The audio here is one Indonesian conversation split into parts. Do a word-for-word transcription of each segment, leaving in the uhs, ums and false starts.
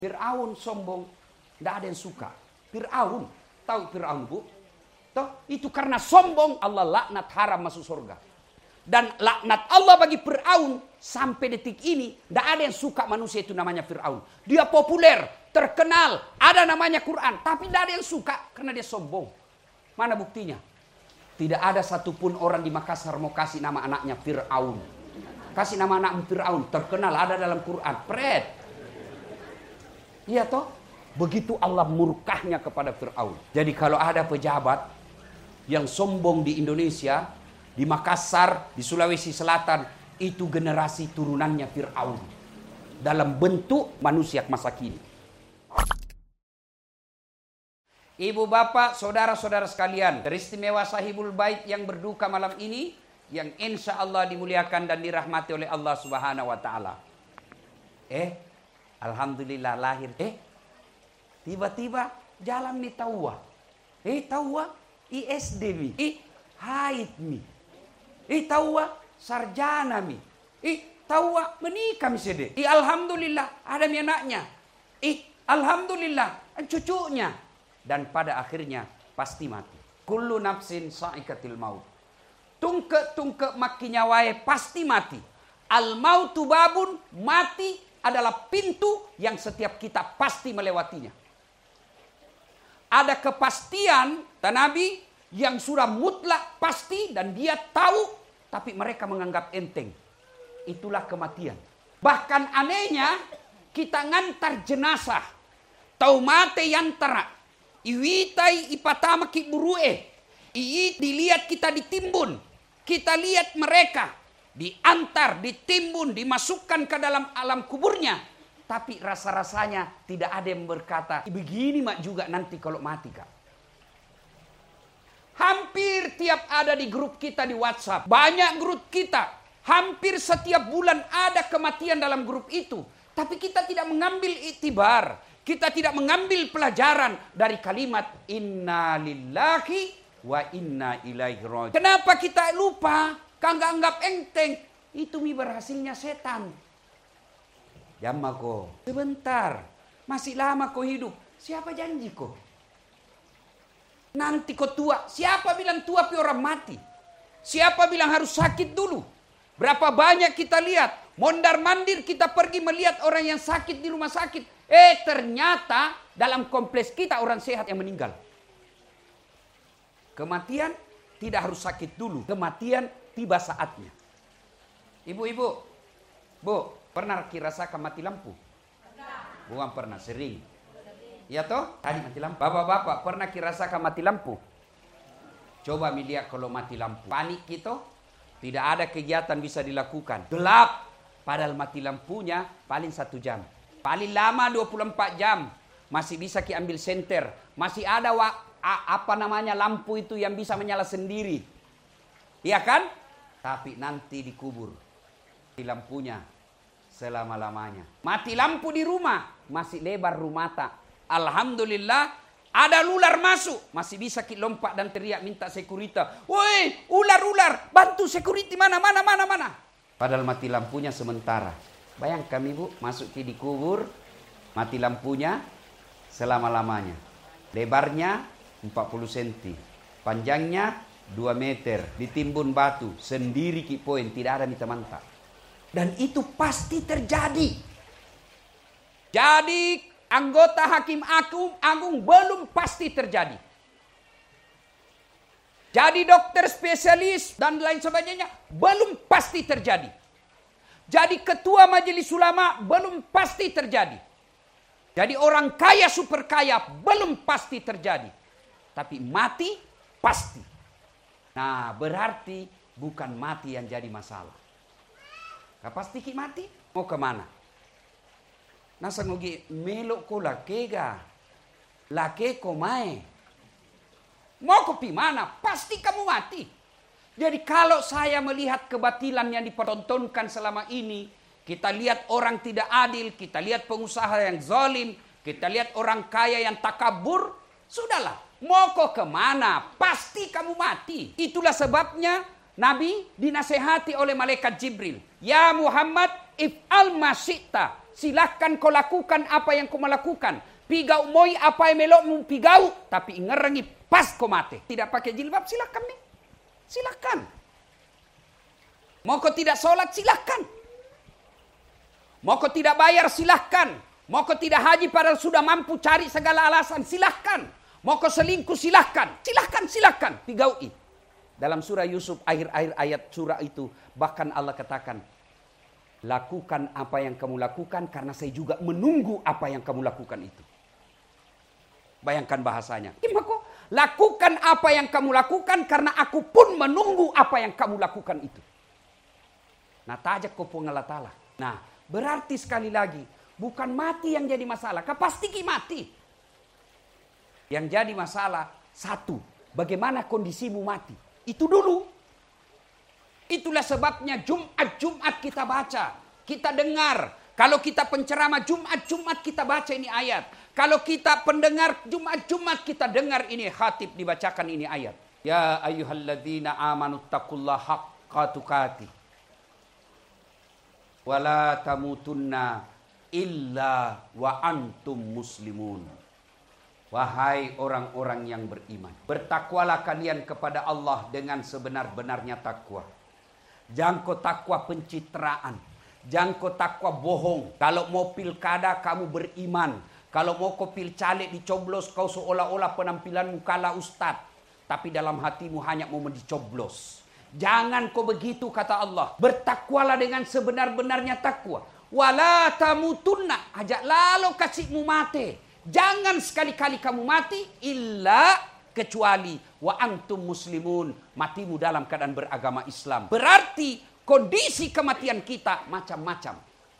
Fir'aun sombong, tidak ada yang suka. Fir'aun, tahu Fir'aun bu? Toh, itu karena sombong Allah laknat haram masuk surga. Dan laknat Allah bagi Fir'aun sampai detik ini tidak ada yang suka manusia itu namanya Fir'aun. Dia populer, terkenal, ada namanya Quran, tapi tidak ada yang suka karena dia sombong. Mana buktinya? Tidak ada satupun orang di Makassar mau kasih nama anaknya Fir'aun. Kasih nama anak Fir'aun, terkenal, ada dalam Quran. Pret. Iya toh? Begitu Allah murkahnya kepada Fir'aun. Jadi kalau ada pejabat yang sombong di Indonesia, di Makassar, di Sulawesi Selatan, itu generasi turunannya Fir'aun. Dalam bentuk manusia masa kini. Ibu bapak, saudara-saudara sekalian, teristimewa sahibul bait yang berduka malam ini, yang insya Allah dimuliakan dan dirahmati oleh Allah Subhanahu wa Ta'ala. Eh, alhamdulillah lahir. Eh, tiba-tiba jalan nih tawa. Eh, tawa, I S D mi. Eh, haid mi. Eh, tawa, sarjana mi. Eh, tawa, menikah mi sede. Eh, alhamdulillah, ada mi anaknya. Eh, alhamdulillah, cucunya. Dan pada akhirnya pasti mati. Kullu nafsin sa'ikatil maut. Tungke-tungke makinya wae pasti mati. Al mautu babun, mati adalah pintu yang setiap kita pasti melewatinya. Ada kepastian Nabi yang sudah mutlak pasti dan dia tahu, tapi mereka menganggap enteng. Itulah kematian. Bahkan anehnya kita ngantar jenazah. Tau mate yantara. Iwitai ipatama ki burue. Ii dilihat kita ditimbun. Kita lihat mereka diantar, ditimbun, dimasukkan ke dalam alam kuburnya. Tapi rasa-rasanya tidak ada yang berkata, begini mak juga nanti kalau mati kak. Hampir tiap ada di grup kita di WhatsApp. Banyak grup kita. Hampir setiap bulan ada kematian dalam grup itu. Tapi kita tidak mengambil iktibar. Kita tidak mengambil pelajaran dari kalimat inna lillahi wa inna ilaihi raji'un. Kenapa kita lupa? Kagak anggap enteng. Itu mi berhasilnya setan. Jamma ko. Sebentar. Masih lama kau hidup. Siapa janji kau? Nanti kau tua. Siapa bilang tua pi orang mati? Siapa bilang harus sakit dulu? Berapa banyak kita lihat. Mondar mandir kita pergi melihat orang yang sakit di rumah sakit. Eh ternyata dalam kompleks kita orang sehat yang meninggal. Kematian tidak harus sakit dulu. Kematian tiba saatnya. Ibu-ibu, bu, pernah rasakan mati lampu? Pernah. Bukan pernah, sering. Ya toh? Tadi mati lampu. Bapak-bapak pernah rasakan mati lampu? Coba melihat kalau mati lampu. Panik kita, tidak ada kegiatan bisa dilakukan. Gelap. Padahal mati lampunya paling satu jam. Paling lama dua puluh empat jam. Masih bisa ki ambil senter. Masih ada wa, a, apa namanya lampu itu yang bisa menyala sendiri. Iya kan? Tapi nanti dikubur. Mati lampunya selama-lamanya. Mati lampu di rumah. Masih lebar rumah tak. Alhamdulillah. Ada ular masuk. Masih bisa ki lompat dan teriak minta sekurita. Woi ular-ular. Bantu security mana mana mana mana. Padahal mati lampunya sementara. Bayangkan ibu, masuk ke dikubur, mati lampunya selama-lamanya. Lebarnya empat puluh sentimeter, panjangnya dua meter, ditimbun batu, sendiri ki poin, tidak ada mita mantap. Dan itu pasti terjadi. Jadi anggota hakim agung, agung belum pasti terjadi. Jadi dokter spesialis dan lain sebagainya belum pasti terjadi. Jadi ketua majelis ulama belum pasti terjadi. Jadi orang kaya super kaya belum pasti terjadi. Tapi mati pasti. Nah berarti bukan mati yang jadi masalah. Gak pasti ki mati. Mau kemana? Nasa ngogi melok ko lakega. Lake ko mae. Mau ke mana? Pasti kamu mati. Jadi kalau saya melihat kebatilan yang dipertontonkan selama ini, kita lihat orang tidak adil, kita lihat pengusaha yang zalim, kita lihat orang kaya yang takabur, sudahlah. Mau kau kemana? Pasti kamu mati. Itulah sebabnya Nabi dinasehati oleh malaikat Jibril. Ya Muhammad, if'al ma syi'ta. Silahkan kau lakukan apa yang kau melakukan. Pigau moi apa yang melokmu pigau. Tapi ngerengi pas kau mati. Tidak pakai jilbab silahkan nih. Silahkan. Mau kau tidak sholat silahkan. Mau kau tidak bayar silahkan. Mau kau tidak haji padahal sudah mampu cari segala alasan silahkan. Mau kau selingkuh silahkan. Silahkan, silahkan. Pigaui. Dalam surah Yusuf akhir-akhir ayat surah itu. Bahkan Allah katakan. Lakukan apa yang kamu lakukan karena saya juga menunggu apa yang kamu lakukan itu. Bayangkan bahasanya. Lakukan apa yang kamu lakukan karena aku pun menunggu apa yang kamu lakukan itu. Nah, tajak ko Allah Ta'ala. Nah, berarti sekali lagi. Bukan mati yang jadi masalah. Kau pasti mati. Yang jadi masalah. Satu. Bagaimana kondisimu mati. Itu dulu. Itulah sebabnya Jumat-Jumat kita baca. Kita dengar. Kalau kita penceramah Jumat-Jumat kita baca ini ayat. Kalau kita pendengar Jumat-Jumat kita dengar ini khatib dibacakan ini ayat. Ya ayyuhalladzina amanu taqullaha haqqa tuqatih. Wala tamutunna illa wa antum muslimun. Wahai orang-orang yang beriman. Bertakwalah kalian kepada Allah dengan sebenar-benarnya takwa. Jangan kau takwa pencitraan. Jangan kau takwa bohong. Kalau mau pilkada kamu beriman. Kalau mau kau pil caleg dicoblos kau seolah-olah penampilanmu kalah ustad. Tapi dalam hatimu hanya mau dicoblos. Jangan kau begitu kata Allah. Bertakwalah dengan sebenar-benarnya takwa. Wala tamutunna. Ajak lalu kasihmu mati. Jangan sekali-kali kamu mati. Illa kecuali wa antum muslimun, matimu dalam keadaan beragama Islam. Berarti kondisi kematian kita macam-macam.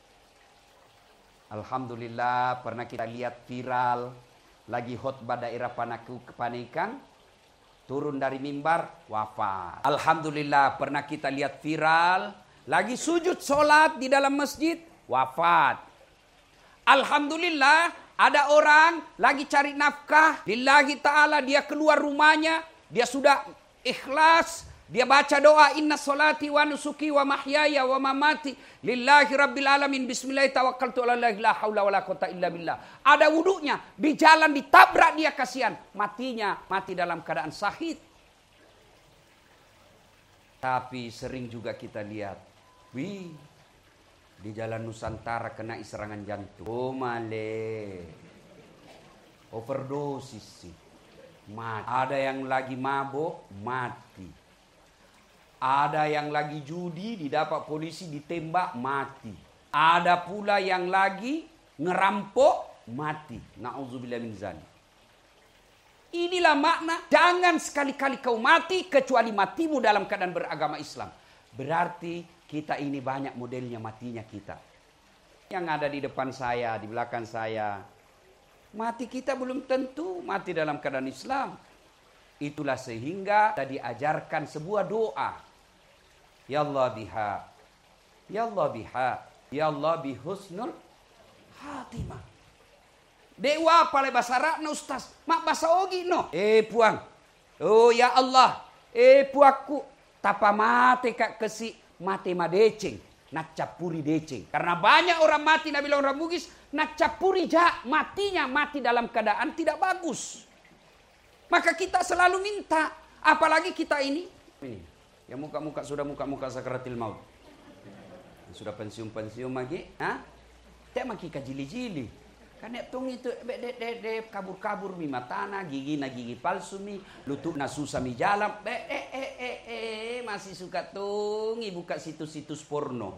Alhamdulillah pernah kita lihat viral lagi khotbah daerah Panaku Kepanikan, turun dari mimbar wafat. Alhamdulillah pernah kita lihat viral lagi sujud sholat di dalam masjid wafat. Alhamdulillah ada orang lagi cari nafkah lillahi ta'ala, dia keluar rumahnya, dia sudah ikhlas, dia baca doa inna sholati wa nusuki wa mahyaya wa mamati lillahi rabbil alamin bismillahi tawakkaltu ala la haula wala quwata illa billah. Ada wudunya, di jalan ditabrak dia kasihan, matinya mati dalam keadaan syahid. Tapi sering juga kita lihat, wih, di jalan Nusantara kena serangan jantung. Oh male. Overdosis sih. Mati. Ada yang lagi mabuk, mati. Ada yang lagi judi, didapat polisi ditembak, mati. Ada pula yang lagi ngerampok, mati. Na'udzubillah min zalik. Inilah makna, jangan sekali-kali kau mati, kecuali matimu dalam keadaan beragama Islam. Berarti kita ini banyak modelnya matinya kita. Yang ada di depan saya, di belakang saya. Mati kita belum tentu mati dalam keadaan Islam. Itulah sehingga kita diajarkan sebuah doa. Ya Allah biha. Ya Allah biha. Ya Allah bihusnul khatimah. Dewa pale bahasa Arab no ustaz. Mak bahasa ogi no. Eh puang. Oh ya Allah. Eh puaku. Tapa mate kak kesi. Mati madeceng, nak capuri deceng. Karena banyak orang mati, Nabi bilang orang Bugis, nak capuri ja, matinya mati dalam keadaan tidak bagus. Maka kita selalu minta, apalagi kita ini, ini ya muka-muka sudah muka-muka sakaratil maut, sudah pensiun-pensiun lagi, ah, tak maki kajili-jili. Kan tong itu de de de kabur-kabur mi matana, gigi na gigi palsu mi, lutut na susah mi jalan. Eh eh eh eh eh masih suka tung buka situs-situs porno.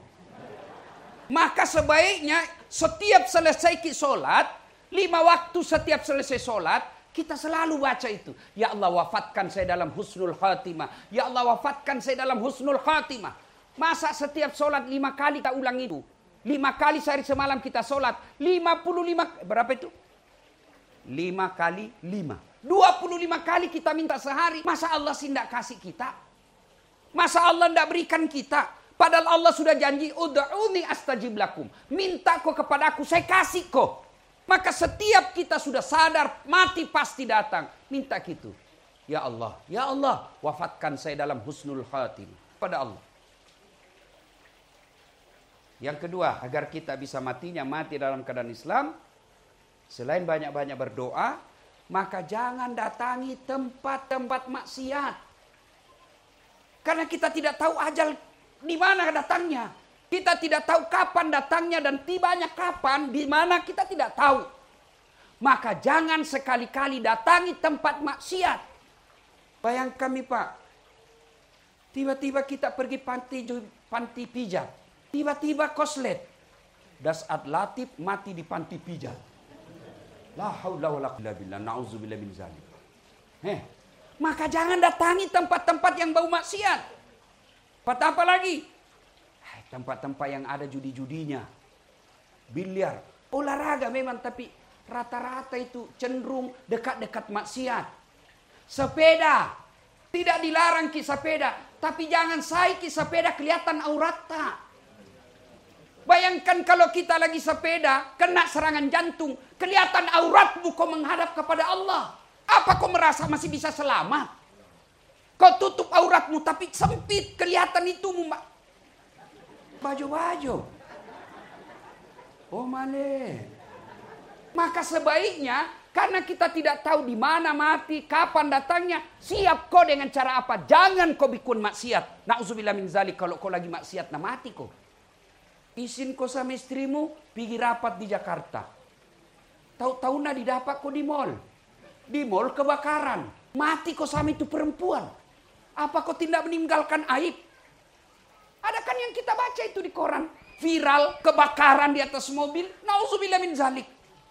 Maka sebaiknya setiap selesai sholat, lima waktu setiap selesai sholat, kita selalu baca itu. Ya Allah wafatkan saya dalam husnul khatimah. Ya Allah wafatkan saya dalam husnul khatimah. Masa setiap sholat lima kali kita ulang itu? Lima kali sehari semalam kita sholat. Lima puluh lima. Berapa itu? Lima kali lima. Dua puluh lima kali kita minta sehari. Masa Allah sih tidak kasih kita? Masa Allah tidak berikan kita? Padahal Allah sudah janji. Ud'uni astajib lakum. Minta kau kepada aku. Saya kasih kau. Maka setiap kita sudah sadar. Mati pasti datang. Minta gitu. Ya Allah. Ya Allah. Wafatkan saya dalam husnul khatimah. Pada Allah. Yang kedua, agar kita bisa matinya mati dalam keadaan Islam, selain banyak-banyak berdoa, maka jangan datangi tempat-tempat maksiat. Karena kita tidak tahu ajal di mana datangnya. Kita tidak tahu kapan datangnya dan tibanya kapan, di mana kita tidak tahu. Maka jangan sekali-kali datangi tempat maksiat. Bayangkan kami Pak, tiba-tiba kita pergi panti, panti pijat. Tiba-tiba koslet. Dasat Latif mati di panti pijat. La haula wala quwwata billah, na'udzubillah min zalik. Eh, maka jangan datangi tempat-tempat yang bau maksiat. Tempat apa lagi? Tempat-tempat yang ada judi-judinya. Biliar, olahraga memang, tapi rata-rata itu cenderung dekat-dekat maksiat. Sepeda, tidak dilarang ki sepeda, tapi jangan sai ki sepeda kelihatan auratnya. Bayangkan kalau kita lagi sepeda, kena serangan jantung, kelihatan auratmu kau menghadap kepada Allah. Apa kau merasa masih bisa selamat? Kau tutup auratmu tapi sempit, kelihatan itu baju-baju. Oh male. Maka sebaiknya, karena kita tidak tahu di mana mati, kapan datangnya, siap kau dengan cara apa? Jangan kau bikin maksiat. Na'udzubillah min zalik, kalau kau lagi maksiat, nah mati kau. Isin kau sama istrimu pergi rapat di Jakarta. Tahu-tahu nah didapat kau di mall. Di mall kebakaran. Mati kau sama itu perempuan. Apa kau tidak meninggalkan aib? Ada kan yang kita baca itu di koran. Viral kebakaran di atas mobil. Na'udzubillah min zalik.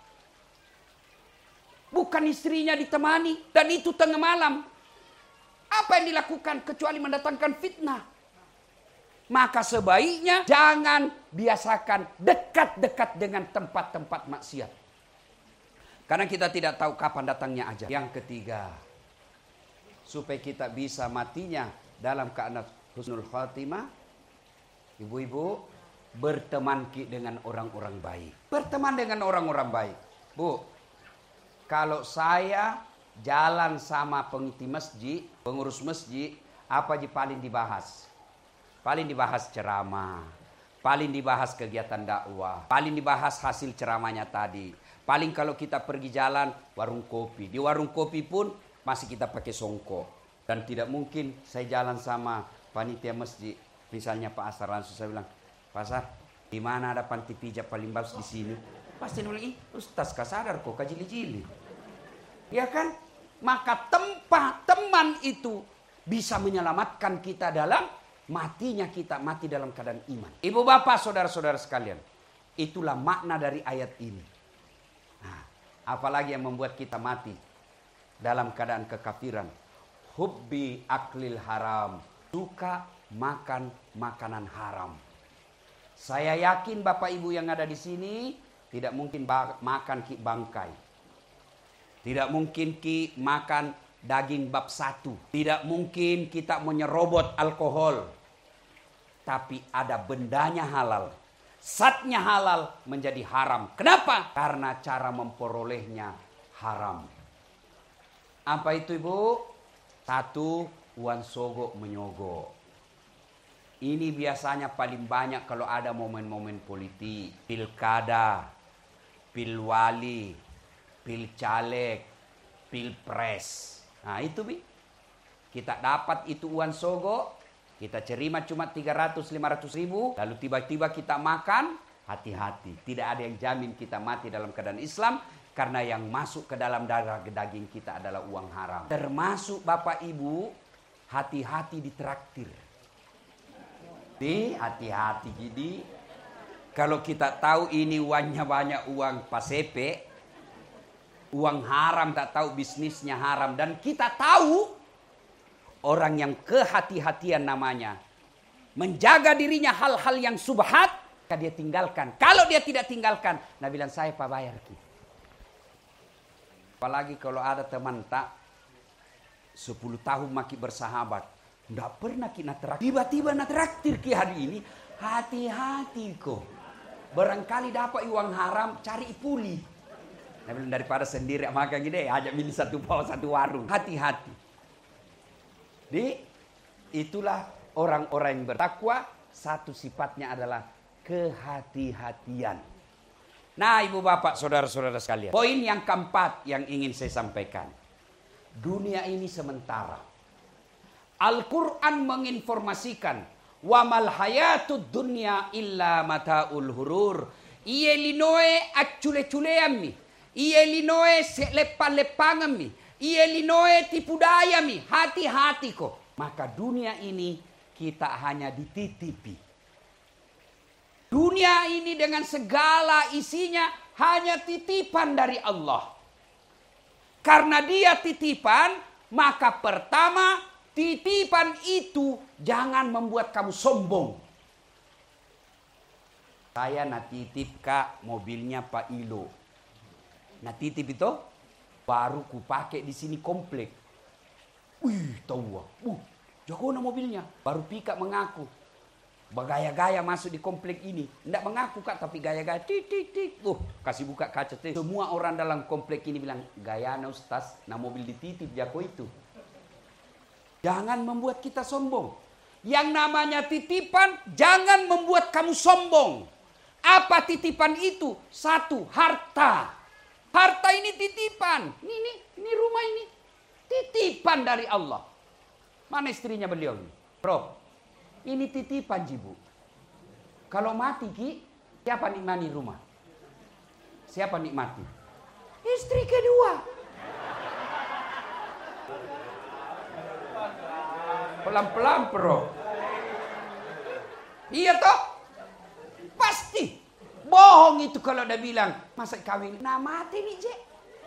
Bukan istrinya ditemani. Dan itu tengah malam. Apa yang dilakukan kecuali mendatangkan fitnah. Maka sebaiknya jangan biasakan dekat-dekat dengan tempat-tempat maksiat. Karena kita tidak tahu kapan datangnya ajal. Yang ketiga, supaya kita bisa matinya dalam keadaan husnul khatimah, ibu-ibu, berteman dengan orang-orang baik. Berteman dengan orang-orang baik. Bu, kalau saya jalan sama pengisi masjid, pengurus masjid, apa yang paling dibahas? Paling dibahas ceramah, paling dibahas kegiatan dakwah, paling dibahas hasil ceramahnya tadi. Paling kalau kita pergi jalan, warung kopi. Di warung kopi pun masih kita pakai songkok. Dan tidak mungkin saya jalan sama panitia masjid. Misalnya Pak Asar langsung saya bilang, Pak Asar, di mana ada panti pijat paling bagus di sini? Pasti dia bilang, ih Ustaz kah sadar kok kajili-jili. Ya kan? Maka tempat teman itu bisa menyelamatkan kita dalam matinya kita, mati dalam keadaan iman. Ibu bapak saudara-saudara sekalian, itulah makna dari ayat ini. Nah, apalagi yang membuat kita mati dalam keadaan kekafiran. Hubbi aklil haram, suka makan makanan haram. Saya yakin bapak ibu yang ada di sini tidak mungkin makan ki bangkai. Tidak mungkin ki makan daging bab satu. Tidak mungkin kita menyerobot alkohol. Tapi ada bendanya halal. Zatnya halal menjadi haram. Kenapa? Karena cara memperolehnya haram. Apa itu ibu? Satu, uang sogok menyogok. Ini biasanya paling banyak kalau ada momen-momen politik. Pilkada, pilwali, pilcaleg, pilpres. Nah itu bi, kita dapat itu uang sogok, kita terima cuma tiga ratus lima ratus ribu, lalu tiba-tiba kita makan, hati-hati. Tidak ada yang jamin kita mati dalam keadaan Islam, karena yang masuk ke dalam darah daging kita adalah uang haram. Termasuk bapak ibu, hati-hati ditraktir. Di hati-hati jadi, kalau kita tahu ini uangnya banyak uang pasepe, uang haram, tak tahu bisnisnya haram. Dan kita tahu orang yang kehati-hatian namanya. Menjaga dirinya hal-hal yang subhat, dia tinggalkan. Kalau dia tidak tinggalkan, nah bilang saya pak bayar ki. Apalagi kalau ada teman tak sepuluh tahun maki bersahabat, tidak pernah kita traktir. Tiba-tiba nak traktir ki hari ini, hati-hati kok. Barangkali dapat uang haram, cari puli. Nah, daripada sendiri makan gini, ajak milih satu bawah satu warung. Hati-hati. Di itulah orang-orang yang bertakwa. Satu sifatnya adalah kehati-hatian. Nah, ibu bapak, saudara-saudara sekalian. Poin yang keempat yang ingin saya sampaikan. Dunia ini sementara. Al-Quran menginformasikan. Wa mal hayatud dunya illa mataul hurur. Ie linoe accule-culeammi. Ie linoe lepan-lepangammi. Ie linoe tipu dayami. Hati-hati kok. Maka dunia ini kita hanya dititipi. Dunia ini dengan segala isinya hanya titipan dari Allah. Karena dia titipan, maka pertama titipan itu jangan membuat kamu sombong. Saya nak titip kak mobilnya Pak Ilo. Nah titip itu baru ku pakai di sini komplek. Wih tahu wah, uh, jago na mobilnya. Baru pika mengaku. Bergaya-gaya masuk di komplek ini. Tidak mengaku kak, tapi gaya-gaya. Tit, tit, tit. Uh, kasih buka kaca. Tit. Semua orang dalam komplek ini bilang, gaya na ustaz, nah mobil dititip jago itu. Jangan membuat kita sombong. Yang namanya titipan, jangan membuat kamu sombong. Apa titipan itu? Satu, harta. Harta ini titipan. Ini, ini, ini rumah ini. Titipan dari Allah. Mana istrinya beliau ini? Bro. Ini titipan jibu. Kalau mati ki, siapa nikmati rumah? Siapa nikmati? Istri kedua. Pelan-pelan bro. Iya toh? Pasti. Bohong itu kalau dia bilang, masa kawin? Nah mati nih je.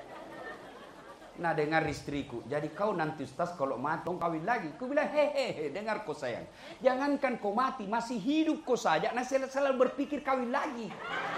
Nah dengar istriku, jadi kau nanti ustaz kalau mati kau kawin lagi. Ku bilang hehehe, dengar kau sayang. Jangankan kau mati, masih hidup kau saja. Nah selalu berpikir kawin lagi.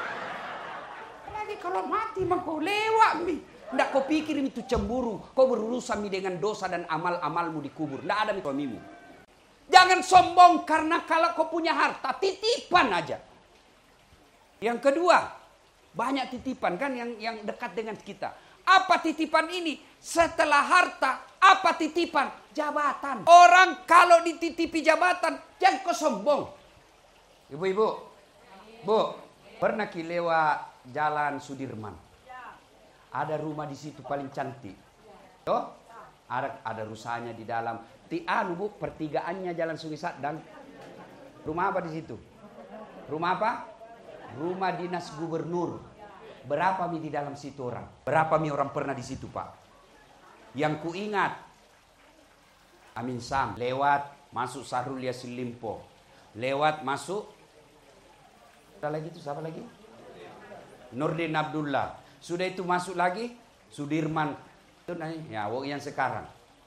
Lagi kalau mati mah kau lewat mi. Nggak kau pikir itu cemburu. Kau berurusan mi dengan dosa dan amal-amalmu dikubur. Nggak ada mi suamimu. Jangan sombong karena kalau kau punya harta, titipan aja. Yang kedua, banyak titipan kan yang yang dekat dengan kita. Apa titipan ini? Setelah harta, apa titipan? Jabatan. Orang kalau dititipi jabatan, jangan kau sombong. Ibu-ibu, bu, pernah ki lewat jalan Sudirman? Ada rumah di situ paling cantik. Tuh, ada ada rusanya di dalam. Tian bu, pertigaannya jalan Sungai Sadang. Rumah apa di situ? Rumah apa? Rumah dinas gubernur. Berapa mi di dalam situ orang? Berapa mi orang pernah di situ pak? Yang ku ingat, Amin Sam lewat masuk Sahrul Yassin Limpo, lewat masuk. Ada lagi itu siapa lagi? Nurdin Abdullah. Sudah itu masuk lagi Sudirman. Itu ya yang sekarang.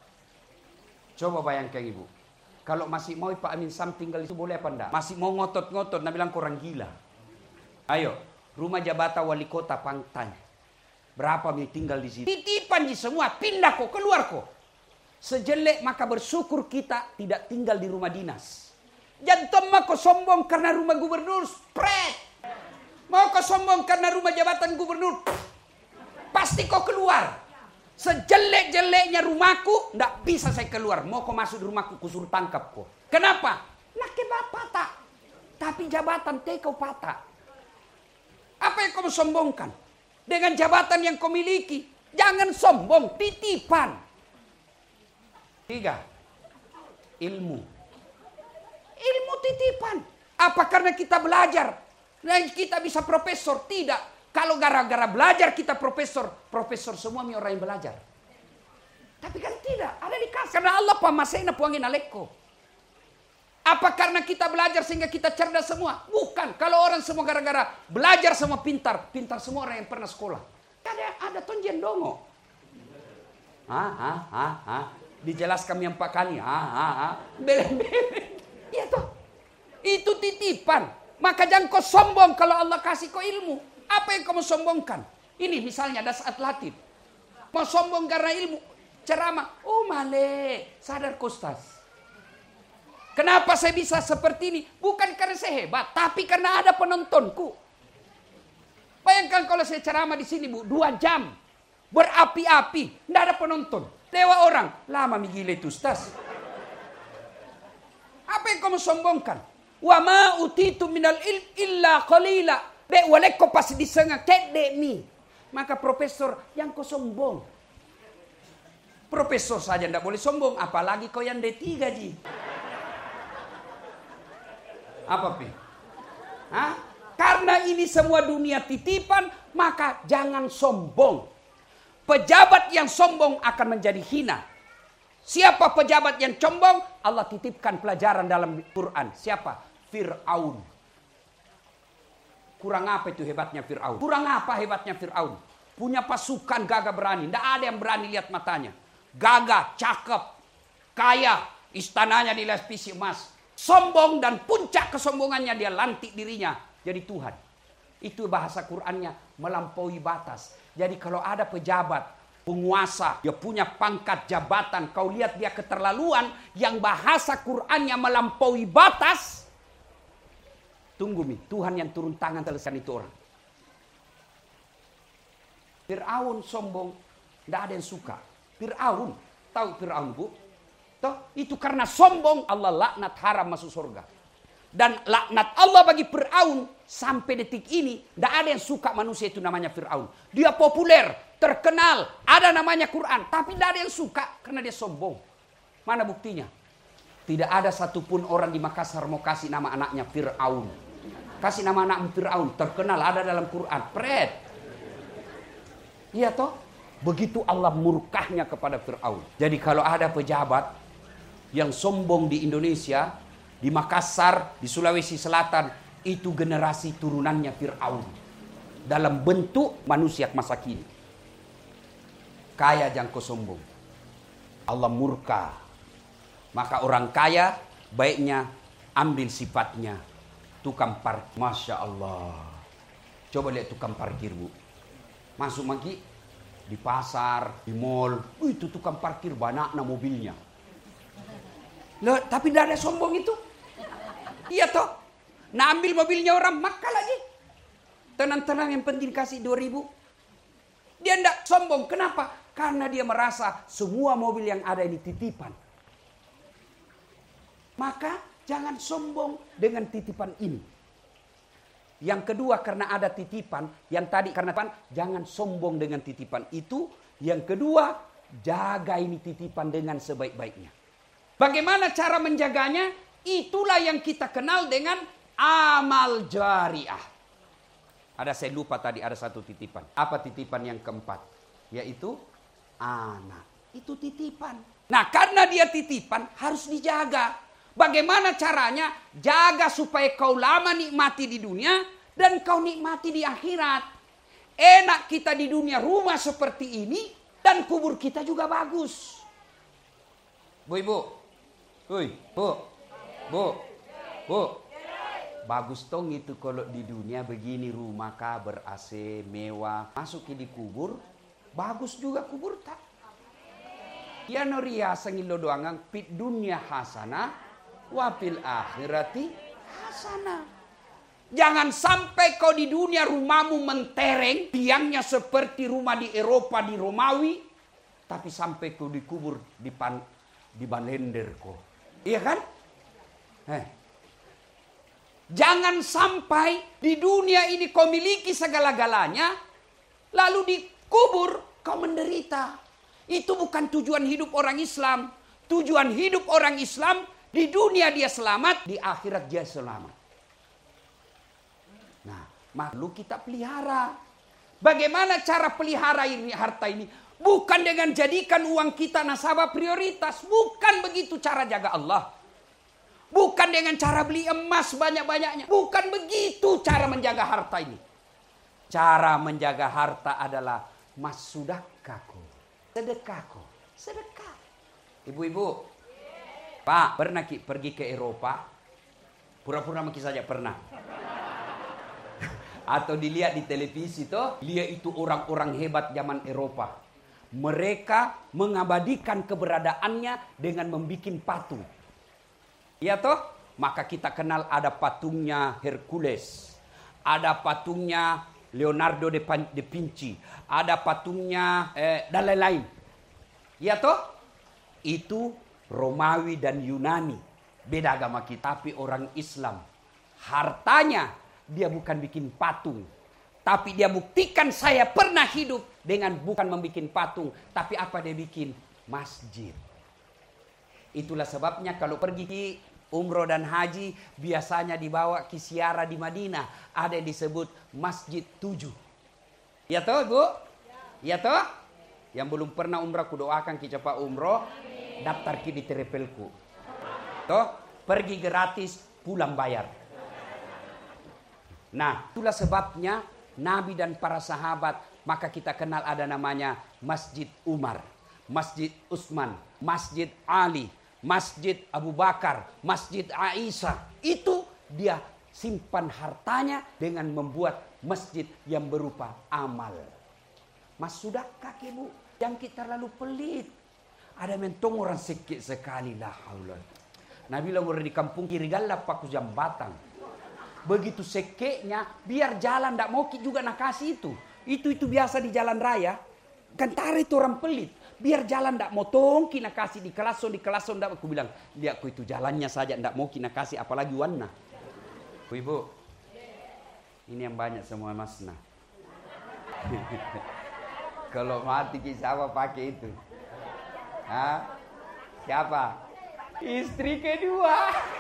Coba bayangkan ibu, kalau masih mau Pak Amin Sam tinggal itu boleh apa enggak? Masih mau ngotot-ngotot, nah bilang kurang gila. Ayo. Rumah jabatan wali kota Pantai. Berapa mi tinggal di situ? Titipan di semua, pindah kok, keluar kok. Sejelek maka bersyukur kita tidak tinggal di rumah dinas. Jangan mau kau sombong karena rumah gubernur, spread. Mau kau sombong karena rumah jabatan gubernur, pasti kau keluar. Sejelek-jeleknya rumahku, ndak bisa saya keluar. Mau kau masuk di rumahku, kusuruh tangkap kau. Kenapa? Nak kebab patah. Tapi jabatan teh kau patah. Apa yang kau sombongkan? Dengan jabatan yang kau miliki. Jangan sombong, titipan. Tiga, ilmu. Ilmu titipan. Apa karena kita belajar? Dan kita bisa profesor? Tidak. Kalau gara-gara belajar kita profesor. Profesor semua mi orang yang belajar. Tapi kan tidak. Ada dikasih. Karena Allah pamasena puangin aleko. Apa karena kita belajar sehingga kita cerdas semua? Bukan. Kalau orang semua gara-gara belajar semua pintar. Pintar semua orang yang pernah sekolah. Ada ada tonjen dongo. Hah, hah, hah, hah. Dijelaskan yang empat kali. Hah, hah, hah. Beleng-beleng. Iya toh. Itu titipan. Maka jangan kau sombong kalau Allah kasih kau ilmu. Apa yang kamu sombongkan? Ini misalnya ada saat latih. Mau sombong karena ilmu. Ceramah. Oh male. Sadar kostas. Kenapa saya bisa seperti ini? Bukan karena saya hebat, tapi karena ada penontonku. Bayangkan kalau saya ceramah di sini, Bu, dua jam. Berapi-api, tidak ada penonton. Lewat orang, lama mi gila itu, Ustaz. Apa yang kamu sombongkan? Wa ma utitu minal ilm illa qalila. Dek waleko pas disengah kedek mi. Maka profesor yang kau sombong. Profesor saja tidak boleh sombong, apalagi kau yang D tiga ji. Apa pi? Hah? Karena ini semua dunia titipan, maka jangan sombong. Pejabat yang sombong akan menjadi hina. Siapa pejabat yang sombong? Allah titipkan pelajaran dalam Quran. Siapa? Fir'aun. Kurang apa itu hebatnya Fir'aun? Kurang apa hebatnya Fir'aun? Punya pasukan gagah berani. Tidak ada yang berani lihat matanya. Gagah, cakep, kaya, istananya dilapisi emas. Sombong dan puncak kesombongannya dia lantik dirinya jadi Tuhan. Itu bahasa Qur'annya melampaui batas. Jadi kalau ada pejabat, penguasa, dia punya pangkat jabatan, kau lihat dia keterlaluan yang bahasa Qur'annya melampaui batas, tunggu mi, Tuhan yang turun tangan selesai itu orang. Fir'aun sombong, tidak ada yang suka. Fir'aun, tahu Fir'aun bu? Toh, itu karena sombong Allah laknat haram masuk surga. Dan laknat Allah bagi Fir'aun sampai detik ini tidak ada yang suka manusia itu namanya Fir'aun. Dia populer, terkenal, ada namanya Quran, tapi tidak ada yang suka karena dia sombong. Mana buktinya? Tidak ada satupun orang di Makassar mau kasih nama anaknya Fir'aun. Kasih nama anak Fir'aun, terkenal ada dalam Quran. Pret. Iya toh? Begitu Allah murkahnya kepada Fir'aun. Jadi kalau ada pejabat yang sombong di Indonesia, di Makassar, di Sulawesi Selatan, itu generasi turunannya Fir'aun. Dalam bentuk manusia masa kini. Kaya jangko sombong. Allah murka. Maka orang kaya baiknya ambil sifatnya. Tukang parkir. Masya Allah. Coba lihat tukang parkir bu. Masuk lagi di pasar, di mall. Itu tukang parkir banyaknya mobilnya. Loh, tapi tidak ada sombong itu. Iya toh. Nah ambil mobilnya orang maka lagi. Tenang-tenang yang penting kasih dua ribu. Dia tidak sombong. Kenapa? Karena dia merasa semua mobil yang ada ini titipan. Maka jangan sombong dengan titipan ini. Yang kedua karena ada titipan. Yang tadi karena jangan sombong dengan titipan itu. Yang kedua jaga ini titipan dengan sebaik-baiknya. Bagaimana cara menjaganya? Itulah yang kita kenal dengan amal jariah. Ada saya lupa tadi ada satu titipan. Apa titipan yang keempat? Yaitu anak. Itu titipan. Nah karena dia titipan harus dijaga. Bagaimana caranya? Jaga supaya kau lama nikmati di dunia dan kau nikmati di akhirat. Enak kita di dunia rumah seperti ini dan kubur kita juga bagus. Bu ibu. Woi, bu, bu, bu, bagus tong itu kalau di dunia begini rumah kah ber A C mewah, masuk di kubur, bagus juga kubur tak? Ya noria sengilo doangang pit dunia hasana, wapil akhirati hasana. Jangan sampai kau di dunia rumahmu mentereng, tiangnya seperti rumah di Eropa di Romawi, tapi sampai kau dikubur di pan, di Balender kau. Iya kan? Eh. Jangan sampai di dunia ini kau miliki segala-galanya, lalu dikubur kau menderita. Itu bukan tujuan hidup orang Islam. Tujuan hidup orang Islam, di dunia dia selamat, di akhirat dia selamat. Nah, perlu kita pelihara. Bagaimana cara pelihara ini harta ini? Bukan dengan jadikan uang kita nasabah prioritas. Bukan begitu cara jaga Allah. Bukan dengan cara beli emas banyak-banyaknya. Bukan begitu cara menjaga harta ini. Cara menjaga harta adalah masudakaku. Sedekahku. Sedekah. Ibu-ibu. Pak, pernah ki pergi ke Eropa? Pura-pura mungkin saja pernah. Atau dilihat di televisi toh. Dia itu orang-orang hebat zaman Eropa. Mereka mengabadikan keberadaannya dengan membuat patung. Ya toh? Maka kita kenal ada patungnya Hercules. Ada patungnya Leonardo da Vinci. Ada patungnya eh, dan lain-lain. Ya toh? Itu Romawi dan Yunani. Beda agama kita. Tapi orang Islam, hartanya dia bukan bikin patung. Tapi dia buktikan saya pernah hidup dengan bukan membuat patung. Tapi apa dia bikin? Masjid. Itulah sebabnya kalau pergi ke umroh dan haji, biasanya dibawa ke ziarah di Madinah. Ada yang disebut Masjid Tujuh. Ya toh Bu? Ya toh? Yang belum pernah umrah, ku doakan kita cepat umroh. Daftar ki di terepelku. Toh? Pergi gratis, pulang bayar. Nah, itulah sebabnya Nabi dan para sahabat, maka kita kenal ada namanya Masjid Umar, Masjid Utsman, Masjid Ali, Masjid Abu Bakar, Masjid Aisyah. Itu dia simpan hartanya dengan membuat masjid yang berupa amal. Mas sudahkah Bu? Yang kita terlalu pelit. Ada mentong orang sikit sekali lah haula. Nabi bilang orang di kampung kiri galap paku jambatan. Begitu sekeknya, biar jalan ndak mau juga nak kasih itu. Itu itu biasa di jalan raya. Kan tarik itu orang pelit. Biar jalan ndak motong kina kasih di kelason di kelason ndak aku bilang, lihat ku itu jalannya saja ndak mau kina kasih apalagi warna. Bu Ibu. Ini yang banyak semua masna. Kalau mati siapa pakai itu? Hah? Siapa? Istri kedua.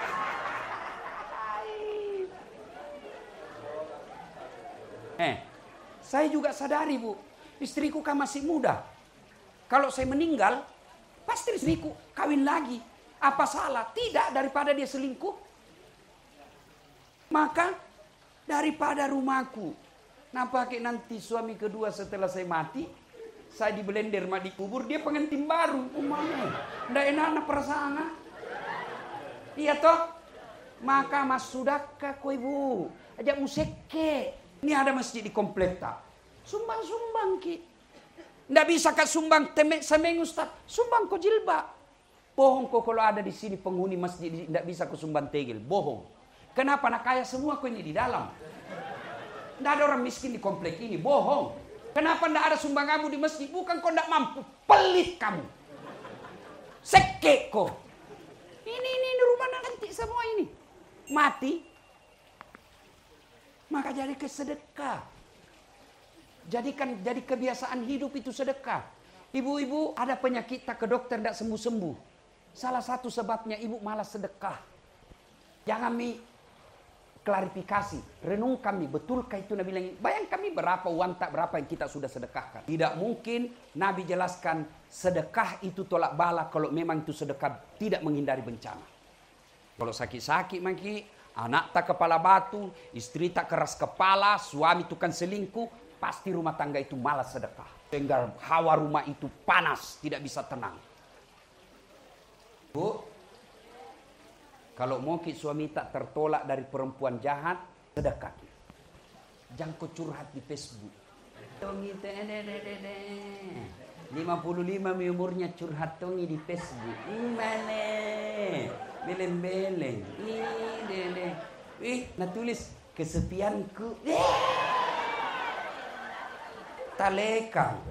Eh, saya juga sadari Bu, istriku kan masih muda. Kalau saya meninggal, pasti istriku kawin lagi. Apa salah? Tidak, daripada dia selingkuh. Maka daripada rumahku, nah pakai nanti suami kedua setelah saya mati, saya di blender mah dikubur, dia pengantin baru. Umangnya, ndak enak perasaan. Iya toh? Maka mas sudahkah kau Ibu? Ajak museke. Ini ada masjid di komplek tak? Sumbang-sumbang ki. Ndak bisa kak sumbang temek semeng Ustaz. Sumbang kau jilbab. Bohong kau kalau ada di sini penghuni masjid ndak bisa kau sumbang tegel. Bohong. Kenapa nak kaya semua kau ini di dalam? Ndak ada orang miskin di komplek ini. Bohong. Kenapa ndak ada sumbang kamu di masjid? Bukan kau ndak mampu. Pelit kamu. Sekek kau. Ini, ini, ini rumah nanti semua ini. Mati. Maka jadi kesedekah. Jadikan jadi kebiasaan hidup itu sedekah. Ibu-ibu ada penyakit tak ke dokter tidak sembuh-sembuh. Salah satu sebabnya ibu malas sedekah. Jangan mi klarifikasi. Renung kami, betulkah itu Nabi bilang? Bayang kami berapa uang tak berapa yang kita sudah sedekahkan. Tidak mungkin Nabi jelaskan sedekah itu tolak bala kalau memang itu sedekah tidak menghindari bencana. Kalau sakit-sakit maki, anak tak kepala batu, istri tak keras kepala, suami tukang selingkuh, pasti rumah tangga itu malas sedekah. Sehingga hawa rumah itu panas, tidak bisa tenang. Bu, kalau mau suami tak tertolak dari perempuan jahat, sedekah. Jangan kau curhat di Facebook. lima puluh lima umurnya curhat tongi di Facebook. Mana? Beleng-beleng. Ih, dede. Ih, nak tulis kesepianku. Talekang.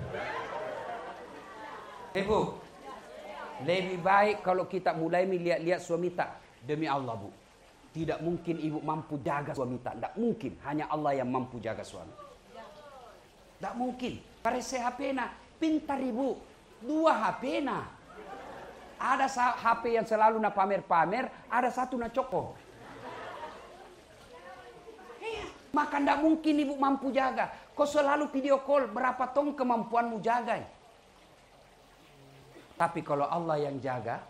Ibu, lebih baik kalau kita mulai melihat-lihat suami tak. Demi Allah Bu, tidak mungkin ibu mampu jaga suami tak. Tidak mungkin, hanya Allah yang mampu jaga suami. Tidak mungkin. Parese H P na, pintar ibu. Dua H P na. Ada H P yang selalu na pamer-pamer, ada satu na coko. Iya. Maka tidak mungkin ibu mampu jaga. Kau selalu video call, berapa tong kemampuanmu jaga. Tapi kalau Allah yang jaga,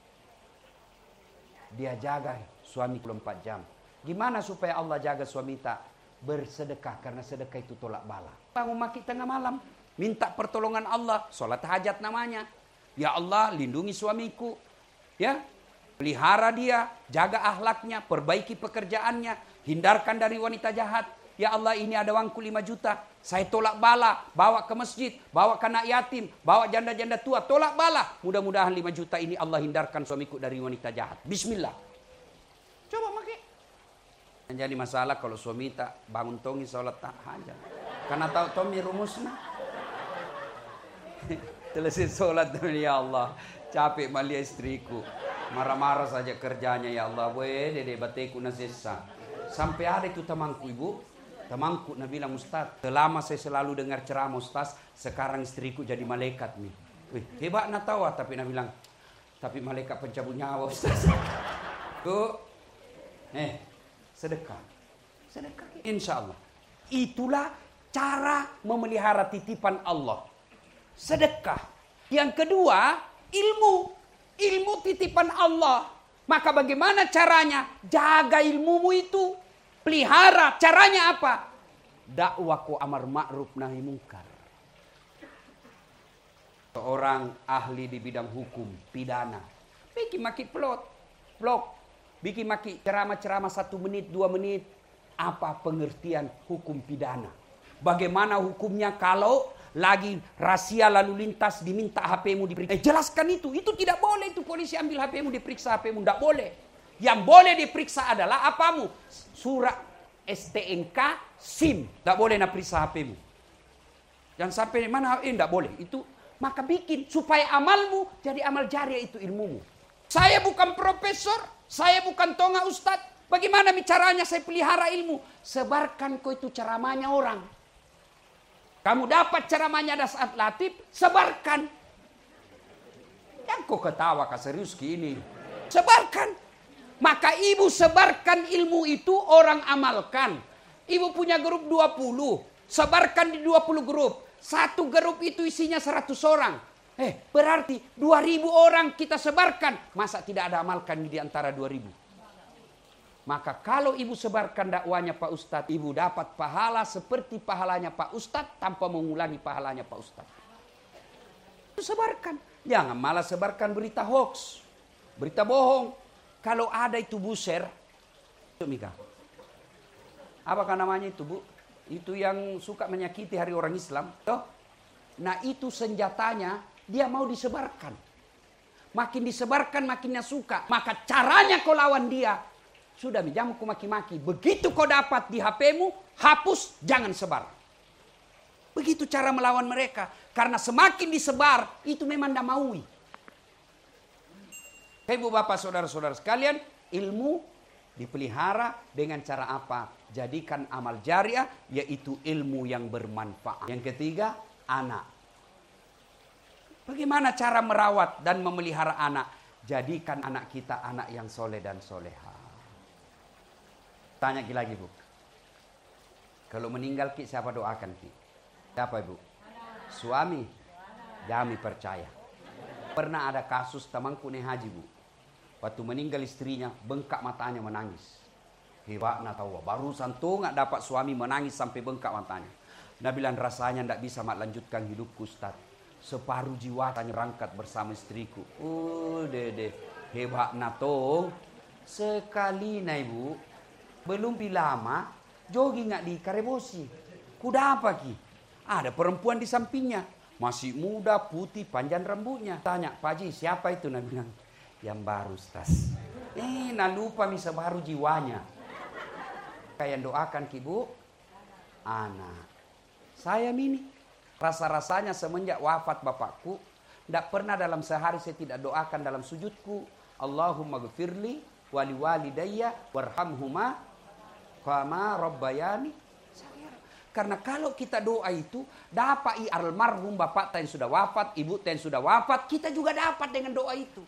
dia jaga suami dua puluh empat jam. Gimana supaya Allah jaga suami tak? Bersedekah, karena sedekah itu tolak bala. Bangun maki tengah malam, minta pertolongan Allah, sholat hajat namanya. Ya Allah, lindungi suamiku. Ya, pelihara dia, jaga akhlaknya, perbaiki pekerjaannya, hindarkan dari wanita jahat. Ya Allah, ini ada uangku lima juta. Saya tolak bala, bawa ke masjid, bawa ke anak yatim, bawa janda-janda tua, tolak bala. Mudah-mudahan lima juta ini Allah hindarkan suamiku dari wanita jahat. Bismillah. Coba pakai. Jadi masalah kalau suami tak bangun tongi sholat tak hajat. Karena tahu Tommy rumusnya. Selesai sholat, ya Allah, capek malia istriku. Marah-marah saja kerjanya, ya Allah. Weh, dede bateku nasesa. Sampai ada itu temanku, ibu. Temanku, nah bilang, Ustaz, selama saya selalu dengar ceramah Ustaz, sekarang istriku jadi malaikat nih. Wih, hebat nak tahu, tapi nah bilang, tapi malaikat pencabut nyawa Ustaz. Tuh, eh, sedekah. Sedekah, insya Allah. Itulah cara memelihara titipan Allah. Sedekah. Yang kedua, ilmu. Ilmu titipan Allah. Maka bagaimana caranya? Jaga ilmumu itu. Pelihara. Caranya apa? Dakwaku amar ma'ruf nahi mungkar. Seorang ahli di bidang hukum, pidana. Bikin maki plot. Blog. Bikin maki ceramah-ceramah satu menit, dua menit. Apa pengertian hukum pidana? Bagaimana hukumnya kalau lagi rahasia lalu lintas diminta H P-mu diperiksa. Eh, jelaskan itu. Itu tidak boleh itu polisi ambil H P-mu diperiksa H P-mu. Tidak boleh. Yang boleh diperiksa adalah apamu? Surat S T N K, SIM. Tidak boleh nak periksa H P-mu. Jangan sampai mana eh tidak boleh. Itu maka bikin supaya amalmu jadi amal jariah itu ilmumu. Saya bukan profesor, saya bukan tonga ustadz. Bagaimana caranya saya pelihara ilmu? Sebarkan kau itu ceramahnya orang. Kamu dapat ceramahnya ada saat Latif, sebarkan. Yang kau ketawa, kau serius gini. Sebarkan. Maka ibu sebarkan ilmu itu, orang amalkan. Ibu punya grup dua puluh. Sebarkan di dua puluh grup. Satu grup itu isinya seratus orang. Eh, berarti dua ribu orang kita sebarkan. Masa tidak ada amalkan di antara dua ribu? Maka kalau ibu sebarkan dakwanya Pak Ustadz, ibu dapat pahala seperti pahalanya Pak Ustadz tanpa mengulangi pahalanya Pak Ustadz. Itu sebarkan. Jangan malah sebarkan berita hoax, berita bohong. Kalau ada itu buser, Mika. Apakah namanya itu, Bu? Itu yang suka menyakiti hari orang Islam. Toh? Nah itu senjatanya, dia mau disebarkan. Makin disebarkan, makinnya suka. Maka caranya kau lawan dia. Sudah menjamu ku maki-maki. Begitu kau dapat di H P-mu, hapus, jangan sebar. Begitu cara melawan mereka. Karena semakin disebar, itu memang tidak maui. Ibu bapak saudara-saudara sekalian, ilmu dipelihara dengan cara apa? Jadikan amal jariah, yaitu ilmu yang bermanfaat. Yang ketiga, anak. Bagaimana cara merawat dan memelihara anak? Jadikan anak kita anak yang soleh dan soleha. Tanya Ki lagi, Bu. Kalau meninggal Ki, siapa doakan Ki? Siapa Ibu? Suami. Kami percaya. Pernah ada kasus temanku nih haji, Bu. Waktu meninggal istrinya, bengkak matanya menangis. Hebat nak tahu. Barusan tuh nggak dapat suami menangis sampai bengkak matanya. Nah bilang rasanya nggak bisa mak lanjutkan hidupku Ustaz. Separuh jiwa tanya berangkat bersama istriku. Oh dede. Hebat nak tuh. Sekali nah Ibu. Belum lama, jogging nggak di Karebosi. Kuda apa Ki? Ada perempuan di sampingnya. Masih muda, putih, panjang rambutnya. Tanya, Pak Haji, siapa itu? Nah bilang, yang baru Ustaz. Eh, nah lupa misa baru jiwanya. Kayak doakan Ki Bu, anak. Saya mini. Rasa-rasanya semenjak wafat bapakku, tidak pernah dalam sehari saya tidak doakan dalam sujudku. Allahumma gfirli wali walidayya warhamhuma kama rabbayani. Karena kalau kita doa itu dapat almarhum bapak yang sudah wafat, ibu yang sudah wafat, kita juga dapat dengan doa itu.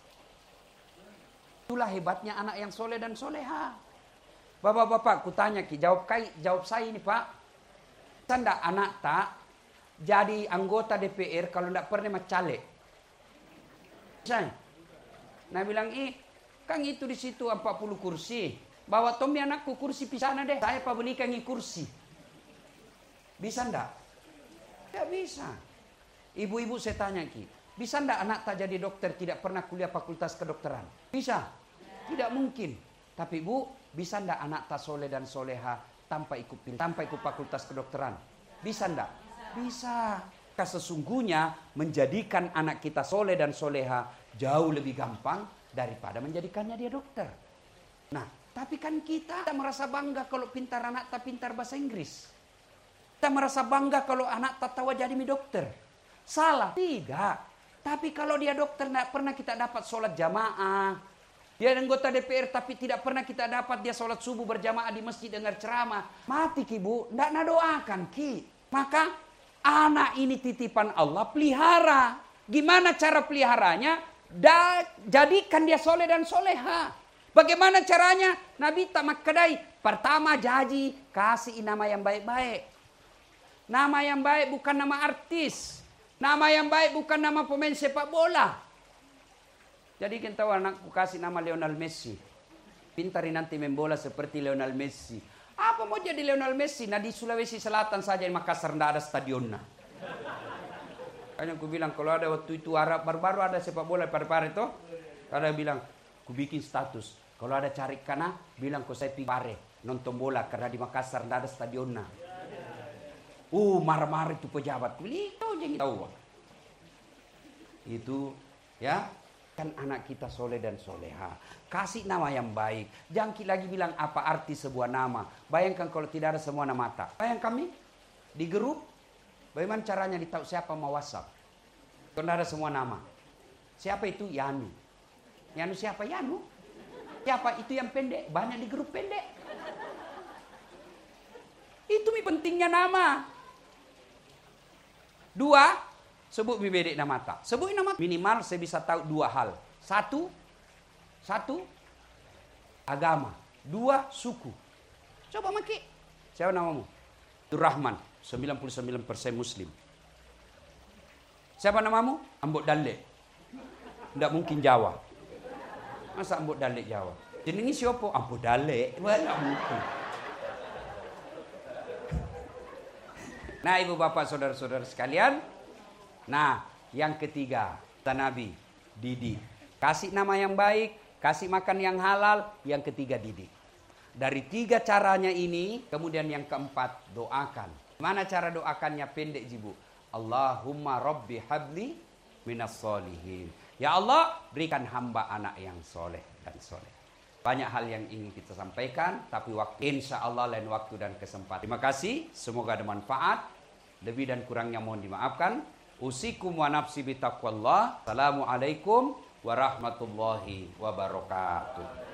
Itulah hebatnya anak yang soleh dan soleha. Bapak-bapak, kutanya Ki, jawab kai, jawab saya ini Pak. Tanda anak tak jadi anggota D P R kalau tidak pernah macale. Saya, nah bilang ih, kan itu di situ empat puluh kursi. Bawa Tommy anakku kursi pisana deh. Saya pak belikan kursi. Bisa ndak? Tidak bisa. Ibu-ibu saya tanya Ki. Bisa ndak anak tak jadi dokter tidak pernah kuliah fakultas kedokteran? Bisa? Tidak mungkin. Tapi Bu, bisa ndak anak tak soleh dan soleha tanpa ikut tanpa ikut fakultas kedokteran? Bisa ndak? Bisa. Karena sesungguhnya menjadikan anak kita soleh dan soleha jauh lebih gampang daripada menjadikannya dia dokter. Nah, tapi kan kita tak merasa bangga kalau pintar anak tak pintar bahasa Inggris. Kita merasa bangga kalau anak tak tahu jadi mi dokter. Salah. Tidak. Tapi kalau dia dokter, tidak pernah kita dapat sholat jamaah. Dia anggota D P R, tapi tidak pernah kita dapat dia sholat subuh berjamaah di masjid dengar ceramah. Mati ki bu, tidak nak doakan ki. Maka anak ini titipan Allah, pelihara. Gimana cara peliharanya? Da, jadikan dia soleh dan soleha. Bagaimana caranya? Nabi tamak kedai. Pertama jaji, kasih nama yang baik-baik. Nama yang baik bukan nama artis. Nama yang baik bukan nama pemain sepak bola. Jadi kita tahu anakku kasih nama Lionel Messi. Pintari nanti main bola seperti Lionel Messi. Apa mau jadi Lionel Messi? Nah di Sulawesi Selatan saja di Makassar tidak ada stadionnya. Kayaknya aku bilang kalau ada waktu itu Arab baru-baru ada sepak bola pada itu. Ada bilang, aku bikin status. Kalau ada cari kana, bilang kau saya pergi pare nonton bola karena di Makassar tidak ada stadionnya. Uh, marah-marah itu pejabat. Itu jangan tahu. Itu ya, kan anak kita soleh dan soleha. Kasih nama yang baik. Jangan lagi bilang apa arti sebuah nama. Bayangkan kalau tidak ada semua nama mata. Bayangkan kami di grup, bagaimana caranya ditahu siapa mau WhatsApp? Kalau tidak ada semua nama. Siapa itu? Yanu. Yanu siapa? Yanu. Siapa itu yang pendek? Banyak di grup pendek. Itu pentingnya nama. Dua, sebut bibedek nama tak. Sebut nama minimal saya bisa tahu dua hal. Satu, satu agama. Dua, suku. Coba maki. Siapa namamu? Abdurrahman, sembilan puluh sembilan persen Muslim. Siapa namamu? Ambok Dalek. Tidak mungkin Jawa. Masa Ambok Dalek Jawa? Jenengi siapa? Ambok Dalek. Tidak mungkin. Nah ibu bapak saudara-saudara sekalian. Nah yang ketiga, kata Nabi, didik. Kasih nama yang baik, kasih makan yang halal. Yang ketiga didik. Dari tiga caranya ini, kemudian yang keempat, doakan. Mana cara doakannya? Pendek jibu. Allahumma rabbi habli minas solihin. Ya Allah, berikan hamba anak yang soleh dan soleh. Banyak hal yang ingin kita sampaikan, tapi waktu insya Allah lain waktu dan kesempatan. Terima kasih, semoga ada manfaat. Lebih dan kurangnya mohon dimaafkan. Usikum wa nafsi bitaqwallah. Assalamualaikum warahmatullahi wabarakatuh.